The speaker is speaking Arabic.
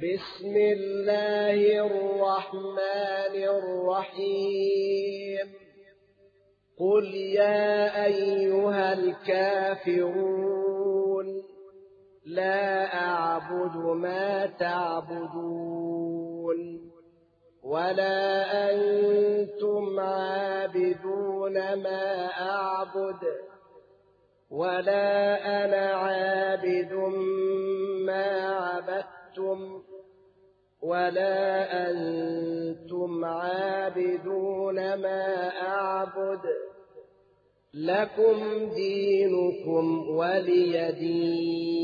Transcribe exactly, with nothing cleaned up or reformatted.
بسم الله الرحمن الرحيم قل يا أيها الكافرون لا أعبد ما تعبدون ولا أنتم عابدون ما أعبد ولا أنا عابد ما عبدتم ولا أنتم عابدون ما أعبد لكم دينكم ولي دين.